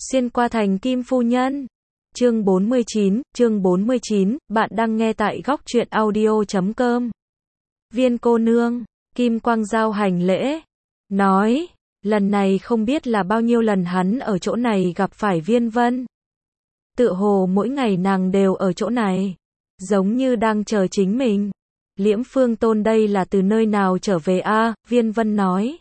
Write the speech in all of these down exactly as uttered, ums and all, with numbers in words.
Xuyên qua thành Kim phu nhân. Chương bốn mươi chín, chương bốn mươi chín, bạn đang nghe tại góc truyện audio chấm com. Viên cô nương, Kim Quang Giao hành lễ, nói, lần này không biết là bao nhiêu lần hắn ở chỗ này gặp phải Viên Vân. Tựa hồ mỗi ngày nàng đều ở chỗ này, giống như đang chờ chính mình. Liễm Phương Tôn đây là từ nơi nào trở về a? Viên Vân nói.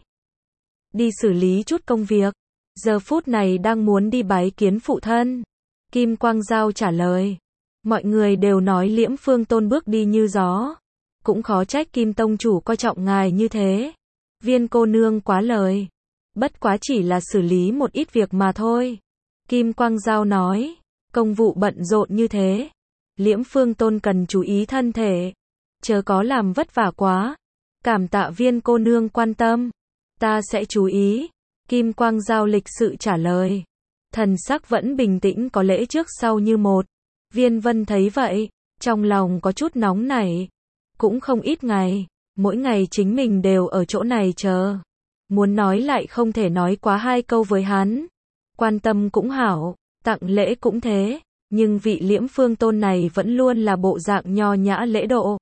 Đi xử lý chút công việc, giờ phút này đang muốn đi bái kiến phụ thân. Kim Quang Giao trả lời. Mọi người đều nói Liễm Phương Tôn bước đi như gió. Cũng khó trách Kim Tông Chủ coi trọng ngài như thế. Viên cô nương quá lời. Bất quá chỉ là xử lý một ít việc mà thôi. Kim Quang Giao nói. Công vụ bận rộn như thế. Liễm Phương Tôn cần chú ý thân thể. Chớ có làm vất vả quá. Cảm tạ viên cô nương quan tâm. Ta sẽ chú ý. Kim Quang Giao lịch sự trả lời. Thần sắc vẫn bình tĩnh có lễ trước sau như một. Viên Vân thấy vậy, trong lòng có chút nóng nảy. Cũng không ít ngày, mỗi ngày chính mình đều ở chỗ này chờ. Muốn nói lại không thể nói quá hai câu với hắn. Quan tâm cũng hảo, tặng lễ cũng thế, nhưng vị Liễm Phương Tôn này vẫn luôn là bộ dạng nho nhã lễ độ.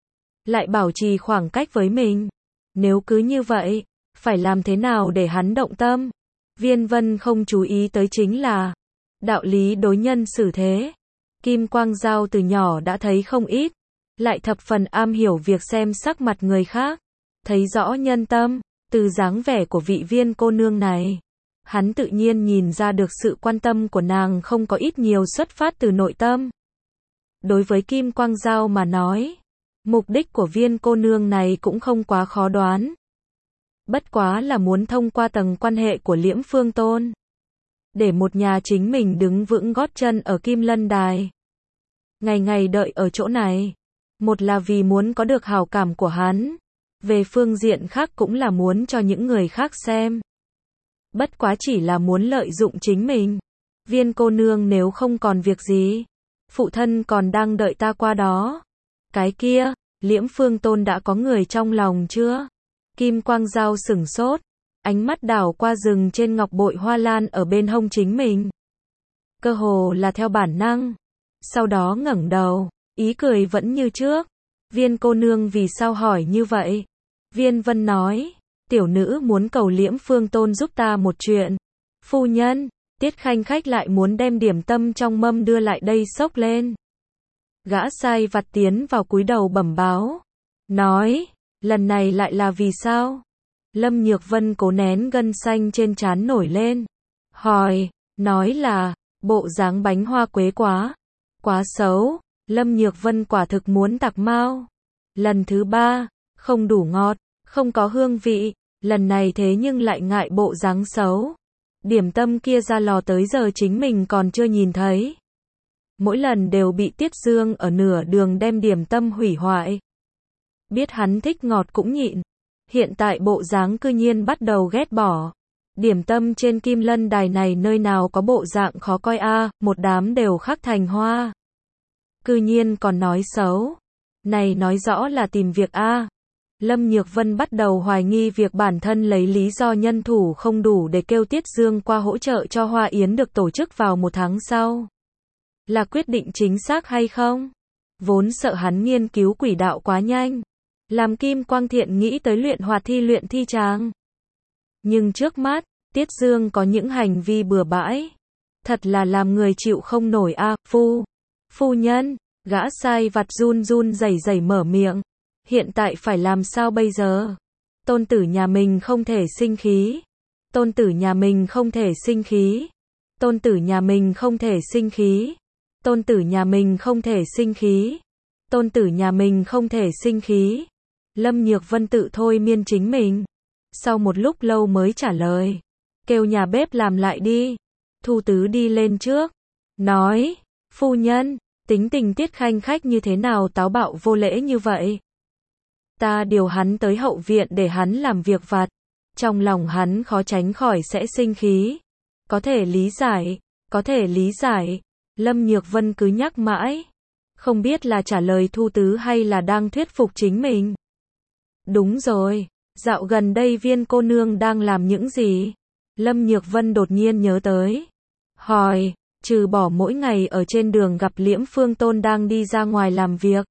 Lại bảo trì khoảng cách với mình. Nếu cứ như vậy, phải làm thế nào để hắn động tâm? Viên Vân không chú ý tới chính là đạo lý đối nhân xử thế. Kim Quang Giao từ nhỏ đã thấy không ít, lại thập phần am hiểu việc xem sắc mặt người khác, thấy rõ nhân tâm, từ dáng vẻ của vị viên cô nương này. Hắn tự nhiên nhìn ra được sự quan tâm của nàng không có ít nhiều xuất phát từ nội tâm. Đối với Kim Quang Giao mà nói, mục đích của viên cô nương này cũng không quá khó đoán. Bất quá là muốn thông qua tầng quan hệ của Liễm Phương Tôn, để một nhà chính mình đứng vững gót chân ở Kim Lân Đài. Ngày ngày đợi ở chỗ này, một là vì muốn có được hảo cảm của hắn, về phương diện khác cũng là muốn cho những người khác xem. Bất quá chỉ là muốn lợi dụng chính mình. Viên cô nương nếu không còn việc gì, phụ thân còn đang đợi ta qua đó. Cái kia, Liễm Phương Tôn đã có người trong lòng chưa? Kim Quang Giao sửng sốt, ánh mắt đảo qua rừng trên ngọc bội hoa lan ở bên hông chính mình. Cơ hồ là theo bản năng. Sau đó ngẩng đầu, ý cười vẫn như trước. Viên cô nương vì sao hỏi như vậy? Viên Vân nói, tiểu nữ muốn cầu Liễm Phương Tôn giúp ta một chuyện. Phu nhân, Tiết Khanh Khách lại muốn đem điểm tâm trong mâm đưa lại đây xốc lên. Gã sai vặt tiến vào cúi đầu bẩm báo. Nói, lần này lại là vì sao? Lâm Nhược Vân cố nén gân xanh trên trán nổi lên. Hỏi, nói là, bộ dáng bánh hoa quế quá. Quá xấu, Lâm Nhược Vân quả thực muốn tạc mau. Lần thứ ba, không đủ ngọt, không có hương vị, lần này thế nhưng lại ngại bộ dáng xấu. Điểm tâm kia ra lò tới giờ chính mình còn chưa nhìn thấy. Mỗi lần đều bị Tiết Dương ở nửa đường đem điểm tâm hủy hoại. Biết hắn thích ngọt cũng nhịn. Hiện tại bộ dáng cư nhiên bắt đầu ghét bỏ. Điểm tâm trên Kim Lân Đài này nơi nào có bộ dạng khó coi a, một đám đều khắc thành hoa. Cư nhiên còn nói xấu. Này nói rõ là tìm việc a. Lâm Nhược Vân bắt đầu hoài nghi việc bản thân lấy lý do nhân thủ không đủ để kêu Tiết Dương qua hỗ trợ cho Hoa Yến được tổ chức vào một tháng sau. Là quyết định chính xác hay không? Vốn sợ hắn nghiên cứu quỷ đạo quá nhanh, làm Kim Quang Thiện nghĩ tới luyện hoạt thi luyện thi tràng. Nhưng trước mắt, Tiết Dương có những hành vi bừa bãi. Thật là làm người chịu không nổi a. À, phu. Phu nhân, gã sai vặt run run rẩy rẩy mở miệng. Hiện tại phải làm sao bây giờ? Tôn tử nhà mình không thể sinh khí. Tôn tử nhà mình không thể sinh khí. Tôn tử nhà mình không thể sinh khí. Tôn tử nhà mình không thể sinh khí. Tôn tử nhà mình không thể sinh khí. Lâm Nhược Vân tự thôi miên chính mình. Sau một lúc lâu mới trả lời. Kêu nhà bếp làm lại đi. Thu Tứ đi lên trước. Nói, phu nhân, tính tình Tiết Khanh Khách như thế nào táo bạo vô lễ như vậy? Ta điều hắn tới hậu viện để hắn làm việc vặt. Trong lòng hắn khó tránh khỏi sẽ sinh khí. Có thể lý giải, có thể lý giải. Lâm Nhược Vân cứ nhắc mãi. Không biết là trả lời Thu Tứ hay là đang thuyết phục chính mình. Đúng rồi, dạo gần đây viên cô nương đang làm những gì? Lâm Nhược Vân đột nhiên nhớ tới. hỏi, trừ bỏ mỗi ngày ở trên đường gặp Liễm Phương Tôn đang đi ra ngoài làm việc.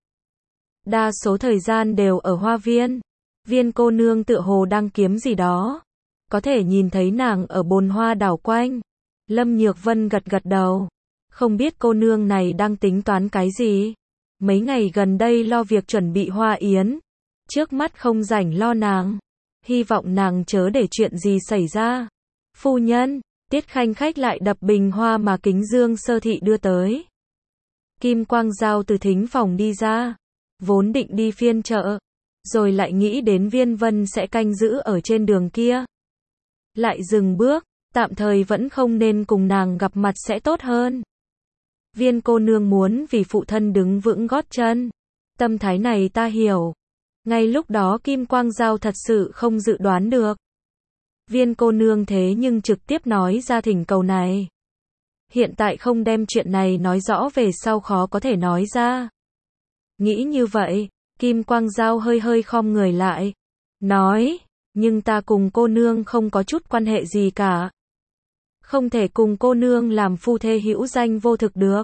Đa số thời gian đều ở hoa viên. Viên cô nương tựa hồ đang kiếm gì đó. Có thể nhìn thấy nàng ở bồn hoa đảo quanh. Lâm Nhược Vân gật gật đầu. Không biết cô nương này đang tính toán cái gì. Mấy ngày gần đây lo việc chuẩn bị hoa yến. Trước mắt không rảnh lo nàng. Hy vọng nàng chớ để chuyện gì xảy ra. Phu nhân, Tiết Khanh Khách lại đập bình hoa mà Kính Dương Sơ Thị đưa tới. Kim Quang Giao từ thính phòng đi ra. Vốn định đi phiên chợ. Rồi lại nghĩ đến Viên Vân sẽ canh giữ ở trên đường kia. Lại dừng bước, tạm thời vẫn không nên cùng nàng gặp mặt sẽ tốt hơn. Viên cô nương muốn vì phụ thân đứng vững gót chân. Tâm thái này ta hiểu. Ngay lúc đó Kim Quang Giao thật sự không dự đoán được. Viên cô nương thế nhưng trực tiếp nói ra thỉnh cầu này. Hiện tại không đem chuyện này nói rõ về sau khó có thể nói ra. Nghĩ như vậy, Kim Quang Giao hơi hơi khom người lại. Nói, nhưng ta cùng cô nương không có chút quan hệ gì cả. Không thể cùng cô nương làm phu thê hữu danh vô thực được.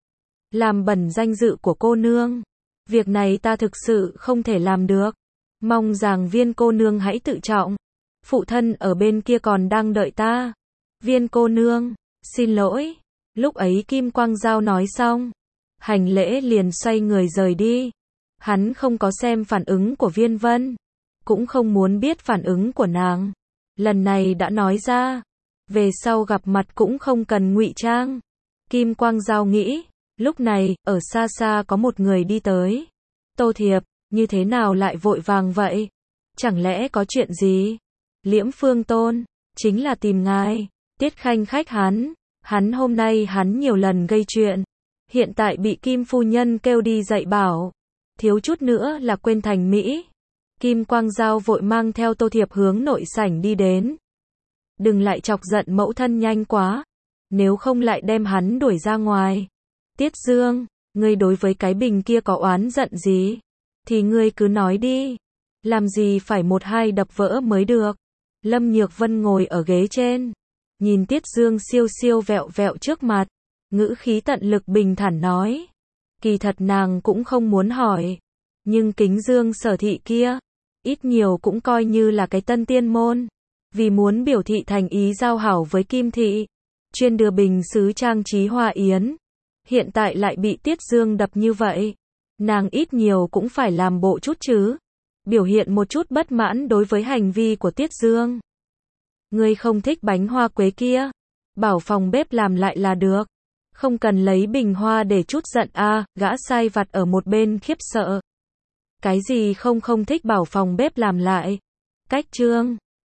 Làm bẩn danh dự của cô nương. Việc này ta thực sự không thể làm được. Mong rằng Viên cô nương hãy tự trọng. Phụ thân ở bên kia còn đang đợi ta. Viên cô nương, xin lỗi. Lúc ấy Kim Quang Giao nói xong. Hành lễ liền xoay người rời đi. Hắn không có xem phản ứng của Viên Vân. Cũng không muốn biết phản ứng của nàng. Lần này đã nói ra. Về sau gặp mặt cũng không cần ngụy trang. Kim Quang Giao nghĩ. Lúc này, ở xa xa có một người đi tới. Tô Thiệp, như thế nào lại vội vàng vậy? Chẳng lẽ có chuyện gì? Liễm Phương Tôn, chính là tìm ngài. Tiết Khanh Khách hắn. Hắn hôm nay hắn nhiều lần gây chuyện. Hiện tại bị Kim phu nhân kêu đi dạy bảo. Thiếu chút nữa là quên thành Mỹ. Kim Quang Giao vội mang theo Tô Thiệp hướng nội sảnh đi đến. Đừng lại chọc giận mẫu thân nhanh quá. Nếu không lại đem hắn đuổi ra ngoài. Tiết Dương, ngươi đối với cái bình kia có oán giận gì? Thì ngươi cứ nói đi. Làm gì phải một hai đập vỡ mới được. Lâm Nhược Vân ngồi ở ghế trên. Nhìn Tiết Dương siêu siêu vẹo vẹo trước mặt. Ngữ khí tận lực bình thản nói. Kỳ thật nàng cũng không muốn hỏi. Nhưng Kính Dương Sở Thị kia. Ít nhiều cũng coi như là cái tân tiên môn. Vì muốn biểu thị thành ý giao hảo với Kim Thị. Chuyên đưa bình sứ trang trí hoa yến. Hiện tại lại bị Tiết Dương đập như vậy. Nàng ít nhiều cũng phải làm bộ chút chứ. Biểu hiện một chút bất mãn đối với hành vi của Tiết Dương. Ngươi không thích bánh hoa quế kia. Bảo phòng bếp làm lại là được. Không cần lấy bình hoa để chút giận a. À, gã sai vặt ở một bên khiếp sợ. Cái gì không không thích bảo phòng bếp làm lại. Cách Trương.